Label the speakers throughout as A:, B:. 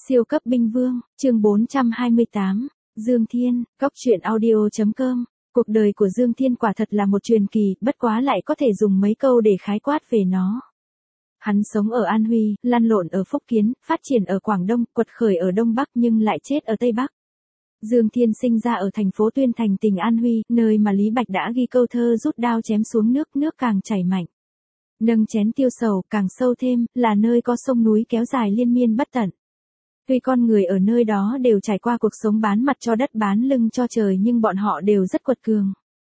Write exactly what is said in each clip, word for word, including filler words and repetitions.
A: Siêu cấp binh vương, chương bốn trăm hai mươi tám, Dương Thiên, Cóc truyện audio chấm com. Cuộc đời của Dương Thiên quả thật là một truyền kỳ, bất quá lại có thể dùng mấy câu để khái quát về nó. Hắn sống ở An Huy, lăn lộn ở Phúc Kiến, phát triển ở Quảng Đông, quật khởi ở Đông Bắc nhưng lại chết ở Tây Bắc. Dương Thiên sinh ra ở thành phố Tuyên Thành tỉnh An Huy, nơi mà Lý Bạch đã ghi câu thơ rút đao chém xuống nước, nước càng chảy mạnh. Nâng chén tiêu sầu, càng sâu thêm, là nơi có sông núi kéo dài liên miên bất tận. Tuy con người ở nơi đó đều trải qua cuộc sống bán mặt cho đất bán lưng cho trời nhưng bọn họ đều rất quật cường.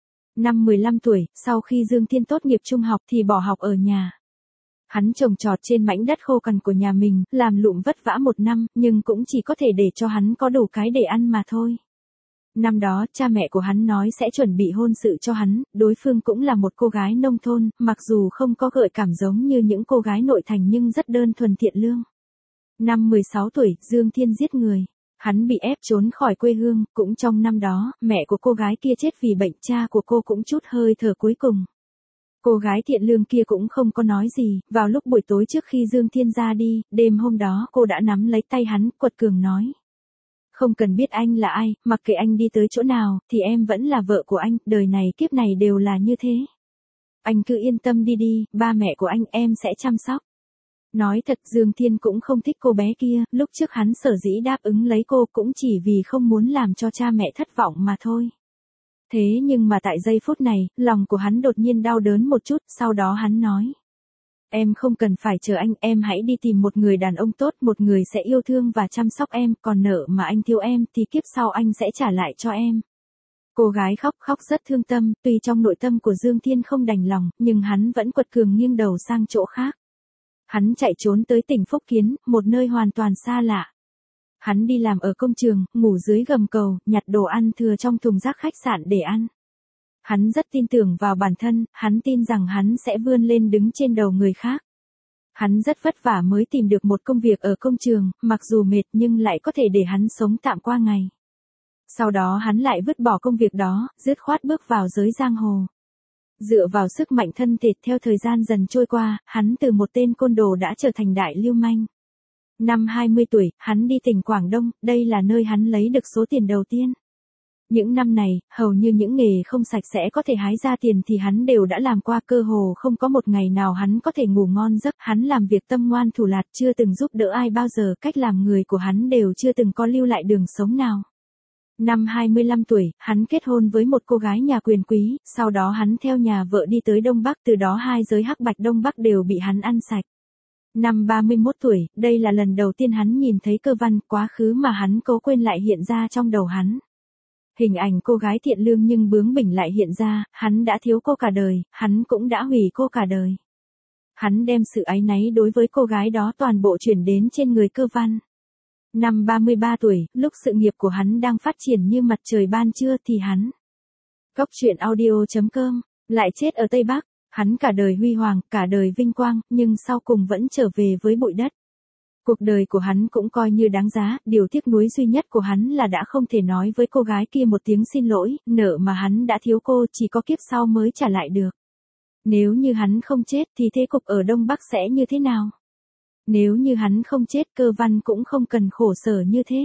A: Năm mười lăm tuổi, sau khi Dương Thiên tốt nghiệp trung học thì bỏ học ở nhà. Hắn trồng trọt trên mảnh đất khô cằn của nhà mình, làm lụng vất vả một năm, nhưng cũng chỉ có thể để cho hắn có đủ cái để ăn mà thôi. Năm đó, cha mẹ của hắn nói sẽ chuẩn bị hôn sự cho hắn, đối phương cũng là một cô gái nông thôn, mặc dù không có gợi cảm giống như những cô gái nội thành nhưng rất đơn thuần thiện lương. Năm mười sáu tuổi, Dương Thiên giết người. Hắn bị ép trốn khỏi quê hương, cũng trong năm đó, mẹ của cô gái kia chết vì bệnh, cha của cô cũng chút hơi thở cuối cùng. Cô gái thiện lương kia cũng không có nói gì, vào lúc buổi tối trước khi Dương Thiên ra đi, đêm hôm đó cô đã nắm lấy tay hắn, quật cường nói. Không cần biết anh là ai, mặc kệ anh đi tới chỗ nào, thì em vẫn là vợ của anh, đời này kiếp này đều là như thế. Anh cứ yên tâm đi đi, ba mẹ của anh em sẽ chăm sóc. Nói thật, Dương Thiên cũng không thích cô bé kia, lúc trước hắn sở dĩ đáp ứng lấy cô cũng chỉ vì không muốn làm cho cha mẹ thất vọng mà thôi. Thế nhưng mà tại giây phút này, lòng của hắn đột nhiên đau đớn một chút, sau đó hắn nói. Em không cần phải chờ anh, em hãy đi tìm một người đàn ông tốt, một người sẽ yêu thương và chăm sóc em, còn nợ mà anh thiếu em thì kiếp sau anh sẽ trả lại cho em. Cô gái khóc khóc rất thương tâm, tuy trong nội tâm của Dương Thiên không đành lòng, nhưng hắn vẫn quật cường nghiêng đầu sang chỗ khác. Hắn chạy trốn tới tỉnh Phúc Kiến, một nơi hoàn toàn xa lạ. Hắn đi làm ở công trường, ngủ dưới gầm cầu, nhặt đồ ăn thừa trong thùng rác khách sạn để ăn. Hắn rất tin tưởng vào bản thân, hắn tin rằng hắn sẽ vươn lên đứng trên đầu người khác. Hắn rất vất vả mới tìm được một công việc ở công trường, mặc dù mệt nhưng lại có thể để hắn sống tạm qua ngày. Sau đó hắn lại vứt bỏ công việc đó, dứt khoát bước vào giới giang hồ. Dựa vào sức mạnh thân thể theo thời gian dần trôi qua, hắn từ một tên côn đồ đã trở thành đại lưu manh. Năm hai mươi tuổi, hắn đi tỉnh Quảng Đông, đây là nơi hắn lấy được số tiền đầu tiên. Những năm này, hầu như những nghề không sạch sẽ có thể hái ra tiền thì hắn đều đã làm qua, cơ hồ không có một ngày nào hắn có thể ngủ ngon giấc, hắn làm việc tâm ngoan thủ lạt, chưa từng giúp đỡ ai bao giờ, cách làm người của hắn đều chưa từng có lưu lại đường sống nào. Năm hai mươi lăm tuổi, hắn kết hôn với một cô gái nhà quyền quý, sau đó hắn theo nhà vợ đi tới Đông Bắc, từ đó hai giới hắc bạch Đông Bắc đều bị hắn ăn sạch. Năm ba mươi mốt tuổi, đây là lần đầu tiên hắn nhìn thấy cơ văn, quá khứ mà hắn cố quên lại hiện ra trong đầu hắn. Hình ảnh cô gái thiện lương nhưng bướng bỉnh lại hiện ra, hắn đã thiếu cô cả đời, hắn cũng đã hủy cô cả đời. Hắn đem sự áy náy đối với cô gái đó toàn bộ chuyển đến trên người cơ văn. Năm ba mươi ba tuổi, lúc sự nghiệp của hắn đang phát triển như mặt trời ban trưa thì hắn. Cóc truyện audio chấm com, lại chết ở Tây Bắc. Hắn cả đời huy hoàng, cả đời vinh quang, nhưng sau cùng vẫn trở về với bụi đất. Cuộc đời của hắn cũng coi như đáng giá, điều tiếc nuối duy nhất của hắn là đã không thể nói với cô gái kia một tiếng xin lỗi, nợ mà hắn đã thiếu cô chỉ có kiếp sau mới trả lại được. Nếu như hắn không chết thì thế cục ở Đông Bắc sẽ như thế nào? Nếu như hắn không chết, cơ văn cũng không cần khổ sở như thế.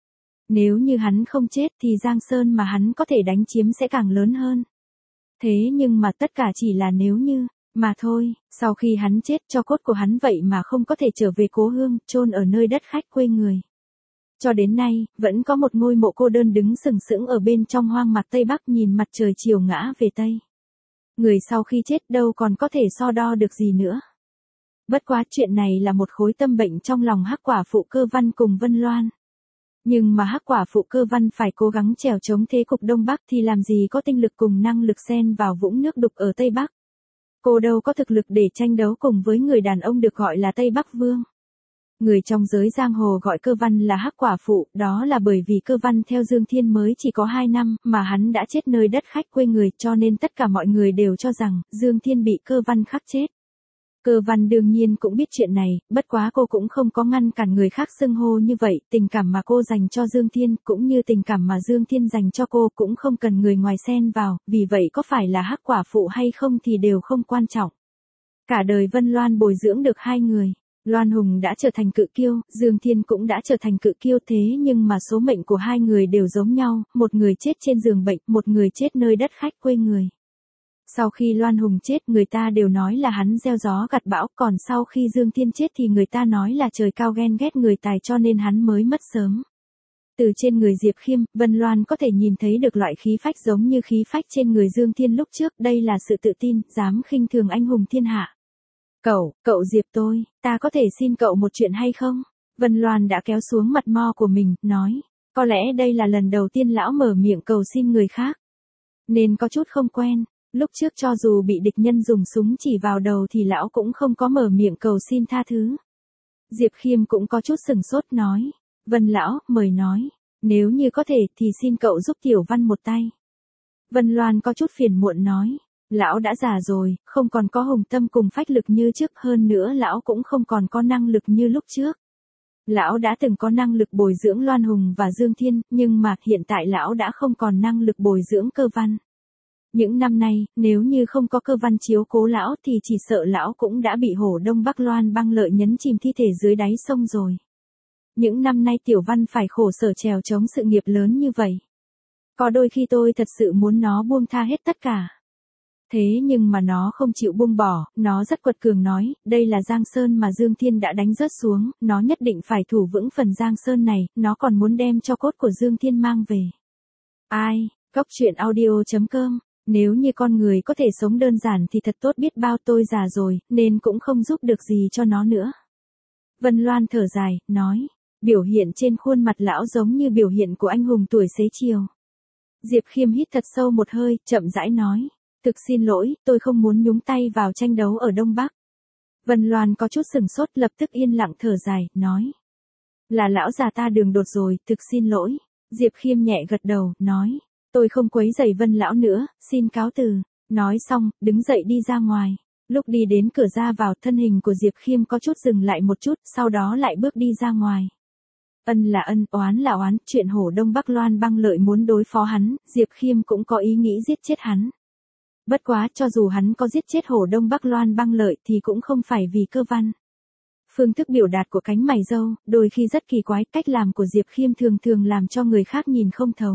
A: Nếu như hắn không chết thì Giang Sơn mà hắn có thể đánh chiếm sẽ càng lớn hơn. Thế nhưng mà tất cả chỉ là nếu như, mà thôi, sau khi hắn chết cho cốt của hắn vậy mà không có thể trở về cố hương, chôn ở nơi đất khách quê người. Cho đến nay, vẫn có một ngôi mộ cô đơn đứng sừng sững ở bên trong hoang mạc Tây Bắc nhìn mặt trời chiều ngã về Tây. Người sau khi chết đâu còn có thể so đo được gì nữa. Bất quá chuyện này là một khối tâm bệnh trong lòng hắc quả phụ Cơ Văn cùng Vân Loan. Nhưng mà hắc quả phụ Cơ Văn phải cố gắng trèo chống thế cục Đông Bắc thì làm gì có tinh lực cùng năng lực xen vào vũng nước đục ở Tây Bắc. Cô đâu có thực lực để tranh đấu cùng với người đàn ông được gọi là Tây Bắc Vương. Người trong giới giang hồ gọi Cơ Văn là hắc quả phụ, đó là bởi vì Cơ Văn theo Dương Thiên mới chỉ có hai năm, mà hắn đã chết nơi đất khách quê người, cho nên tất cả mọi người đều cho rằng Dương Thiên bị Cơ Văn khắc chết. Cơ Văn đương nhiên cũng biết chuyện này, bất quá cô cũng không có ngăn cản người khác xưng hô như vậy, tình cảm mà cô dành cho Dương Thiên, cũng như tình cảm mà Dương Thiên dành cho cô cũng không cần người ngoài xen vào, vì vậy có phải là hắc quả phụ hay không thì đều không quan trọng. Cả đời Vân Loan bồi dưỡng được hai người. Loan Hùng đã trở thành cự kiêu, Dương Thiên cũng đã trở thành cự kiêu, thế nhưng mà số mệnh của hai người đều giống nhau, một người chết trên giường bệnh, một người chết nơi đất khách quê người. Sau khi Loan Hùng chết, người ta đều nói là hắn gieo gió gặt bão, còn sau khi Dương Thiên chết thì người ta nói là trời cao ghen ghét người tài cho nên hắn mới mất sớm. Từ trên người Diệp Khiêm, Vân Loan có thể nhìn thấy được loại khí phách giống như khí phách trên người Dương Thiên lúc trước, đây là sự tự tin, dám khinh thường anh hùng thiên hạ. Cậu, cậu Diệp tôi, ta có thể xin cậu một chuyện hay không? Vân Loan đã kéo xuống mặt mo của mình, nói, có lẽ đây là lần đầu tiên lão mở miệng cầu xin người khác. Nên có chút không quen, lúc trước cho dù bị địch nhân dùng súng chỉ vào đầu thì lão cũng không có mở miệng cầu xin tha thứ. Diệp Khiêm cũng có chút sừng sốt nói, Vân lão, mời nói, nếu như có thể thì xin cậu giúp Tiểu Văn một tay. Vân Loan có chút phiền muộn nói, lão đã già rồi, không còn có hùng tâm cùng phách lực như trước, hơn nữa lão cũng không còn có năng lực như lúc trước. Lão đã từng có năng lực bồi dưỡng Loan Hùng và Dương Thiên, nhưng mà hiện tại lão đã không còn năng lực bồi dưỡng Cơ Văn. Những năm nay, nếu như không có Cơ Văn chiếu cố lão thì chỉ sợ lão cũng đã bị hổ Đông Bắc Loan băng lợi nhấn chìm thi thể dưới đáy sông rồi. Những năm nay Tiểu Văn phải khổ sở trèo chống sự nghiệp lớn như vậy. Có đôi khi tôi thật sự muốn nó buông tha hết tất cả. Thế nhưng mà nó không chịu buông bỏ, nó rất quật cường nói, đây là Giang Sơn mà Dương Thiên đã đánh rớt xuống, nó nhất định phải thủ vững phần Giang Sơn này, nó còn muốn đem cho cốt của Dương Thiên mang về. Ai, Cóc truyện audio chấm com, nếu như con người có thể sống đơn giản thì thật tốt biết bao, tôi già rồi, nên cũng không giúp được gì cho nó nữa. Vân Loan thở dài, nói, biểu hiện trên khuôn mặt lão giống như biểu hiện của anh hùng tuổi xế chiều. Diệp Khiêm hít thật sâu một hơi, chậm rãi nói, thực xin lỗi, tôi không muốn nhúng tay vào tranh đấu ở Đông Bắc. Vân Loan có chút sừng sốt, lập tức yên lặng thở dài, nói, là lão già ta đường đột rồi, thực xin lỗi. Diệp Khiêm nhẹ gật đầu, nói, tôi không quấy rầy Vân lão nữa, xin cáo từ. Nói xong, đứng dậy đi ra ngoài. Lúc đi đến cửa ra vào, thân hình của Diệp Khiêm có chút dừng lại một chút, sau đó lại bước đi ra ngoài. Ân là ân, oán là oán, chuyện hổ Đông Bắc Loan băng lợi muốn đối phó hắn, Diệp Khiêm cũng có ý nghĩ giết chết hắn. Bất quá, cho dù hắn có giết chết hổ Đông Bắc Loan băng lợi thì cũng không phải vì Cơ Văn. Phương thức biểu đạt của cánh mày râu, đôi khi rất kỳ quái, cách làm của Diệp Khiêm thường thường làm cho người khác nhìn không thấu.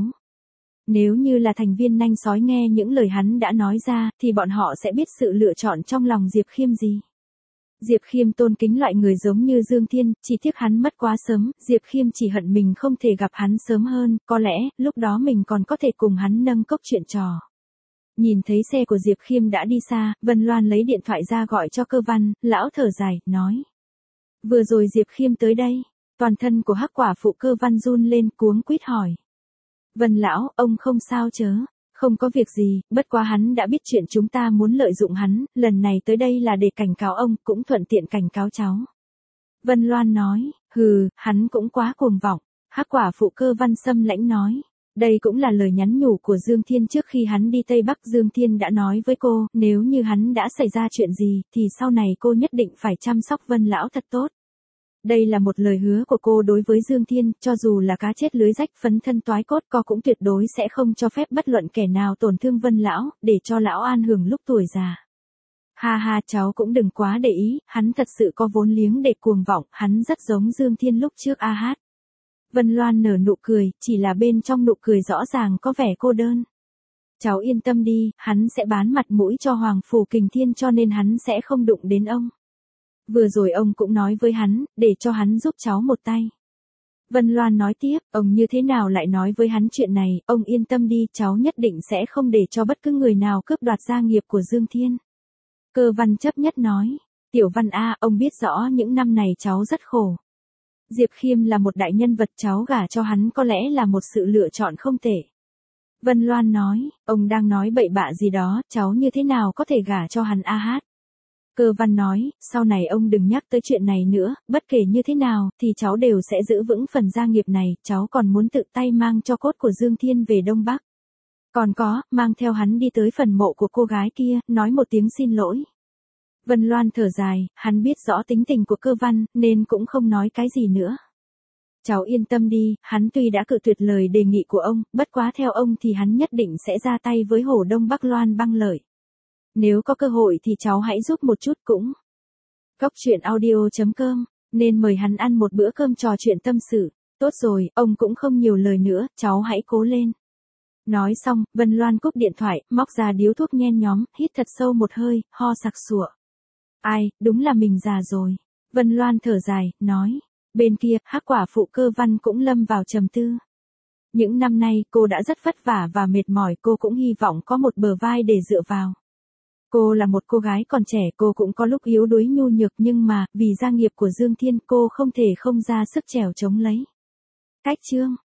A: Nếu như là thành viên nanh sói nghe những lời hắn đã nói ra, thì bọn họ sẽ biết sự lựa chọn trong lòng Diệp Khiêm gì. Diệp Khiêm tôn kính loại người giống như Dương Thiên, chỉ tiếc hắn mất quá sớm, Diệp Khiêm chỉ hận mình không thể gặp hắn sớm hơn, có lẽ, lúc đó mình còn có thể cùng hắn nâng cốc chuyện trò. Nhìn thấy xe của Diệp Khiêm đã đi xa, Vân Loan lấy điện thoại ra gọi cho Cơ Văn, lão thở dài, nói. Vừa rồi Diệp Khiêm tới đây, toàn thân của hắc quả phụ Cơ Văn run lên, cuống quýt hỏi. Vân lão, ông không sao chớ? Không có việc gì, bất quá hắn đã biết chuyện chúng ta muốn lợi dụng hắn, lần này tới đây là để cảnh cáo ông, cũng thuận tiện cảnh cáo cháu. Vân Loan nói, hừ, hắn cũng quá cuồng vọng. Hắc quả phụ Cơ Văn xâm lãnh nói. Đây cũng là lời nhắn nhủ của Dương Thiên trước khi hắn đi Tây Bắc. Dương Thiên đã nói với cô, nếu như hắn đã xảy ra chuyện gì, thì sau này cô nhất định phải chăm sóc Vân lão thật tốt. Đây là một lời hứa của cô đối với Dương Thiên, cho dù là cá chết lưới rách phấn thân toái cốt, cô cũng tuyệt đối sẽ không cho phép bất luận kẻ nào tổn thương Vân lão, để cho lão an hưởng lúc tuổi già. Ha ha, cháu cũng đừng quá để ý, hắn thật sự có vốn liếng để cuồng vọng, hắn rất giống Dương Thiên lúc trước a hát. Vân Loan nở nụ cười, chỉ là bên trong nụ cười rõ ràng có vẻ cô đơn. Cháu yên tâm đi, hắn sẽ bán mặt mũi cho Hoàng Phủ Kình Thiên cho nên hắn sẽ không đụng đến ông. Vừa rồi ông cũng nói với hắn, để cho hắn giúp cháu một tay. Vân Loan nói tiếp, ông như thế nào lại nói với hắn chuyện này, ông yên tâm đi, cháu nhất định sẽ không để cho bất cứ người nào cướp đoạt gia nghiệp của Dương Thiên. Cơ Văn chấp nhất nói, Tiểu Văn a, ông biết rõ những năm này cháu rất khổ. Diệp Khiêm là một đại nhân vật, cháu gả cho hắn có lẽ là một sự lựa chọn không tệ. Vân Loan nói, ông đang nói bậy bạ gì đó, cháu như thế nào có thể gả cho hắn a hát. Cơ Văn nói, sau này ông đừng nhắc tới chuyện này nữa, bất kể như thế nào, thì cháu đều sẽ giữ vững phần gia nghiệp này, cháu còn muốn tự tay mang cho cốt của Dương Thiên về Đông Bắc. Còn có, mang theo hắn đi tới phần mộ của cô gái kia, nói một tiếng xin lỗi. Vân Loan thở dài, hắn biết rõ tính tình của Cơ Văn, nên cũng không nói cái gì nữa. Cháu yên tâm đi, hắn tuy đã cự tuyệt lời đề nghị của ông, bất quá theo ông thì hắn nhất định sẽ ra tay với hổ Đông Bắc Loan băng lợi. Nếu có cơ hội thì cháu hãy giúp một chút cũng. Cóc truyện audio chấm com, nên mời hắn ăn một bữa cơm trò chuyện tâm sự. Tốt rồi, ông cũng không nhiều lời nữa, cháu hãy cố lên. Nói xong, Vân Loan cúp điện thoại, móc ra điếu thuốc nhen nhóm, hít thật sâu một hơi, ho sặc sụa. Ai, đúng là mình già rồi. Vân Loan thở dài, nói. Bên kia, Hắc quả phụ Cơ Văn cũng lâm vào trầm tư. Những năm nay, cô đã rất vất vả và mệt mỏi, cô cũng hy vọng có một bờ vai để dựa vào. Cô là một cô gái còn trẻ, cô cũng có lúc yếu đuối nhu nhược, nhưng mà, vì gia nghiệp của Dương Thiên, cô không thể không ra sức trèo chống lấy. Cách chương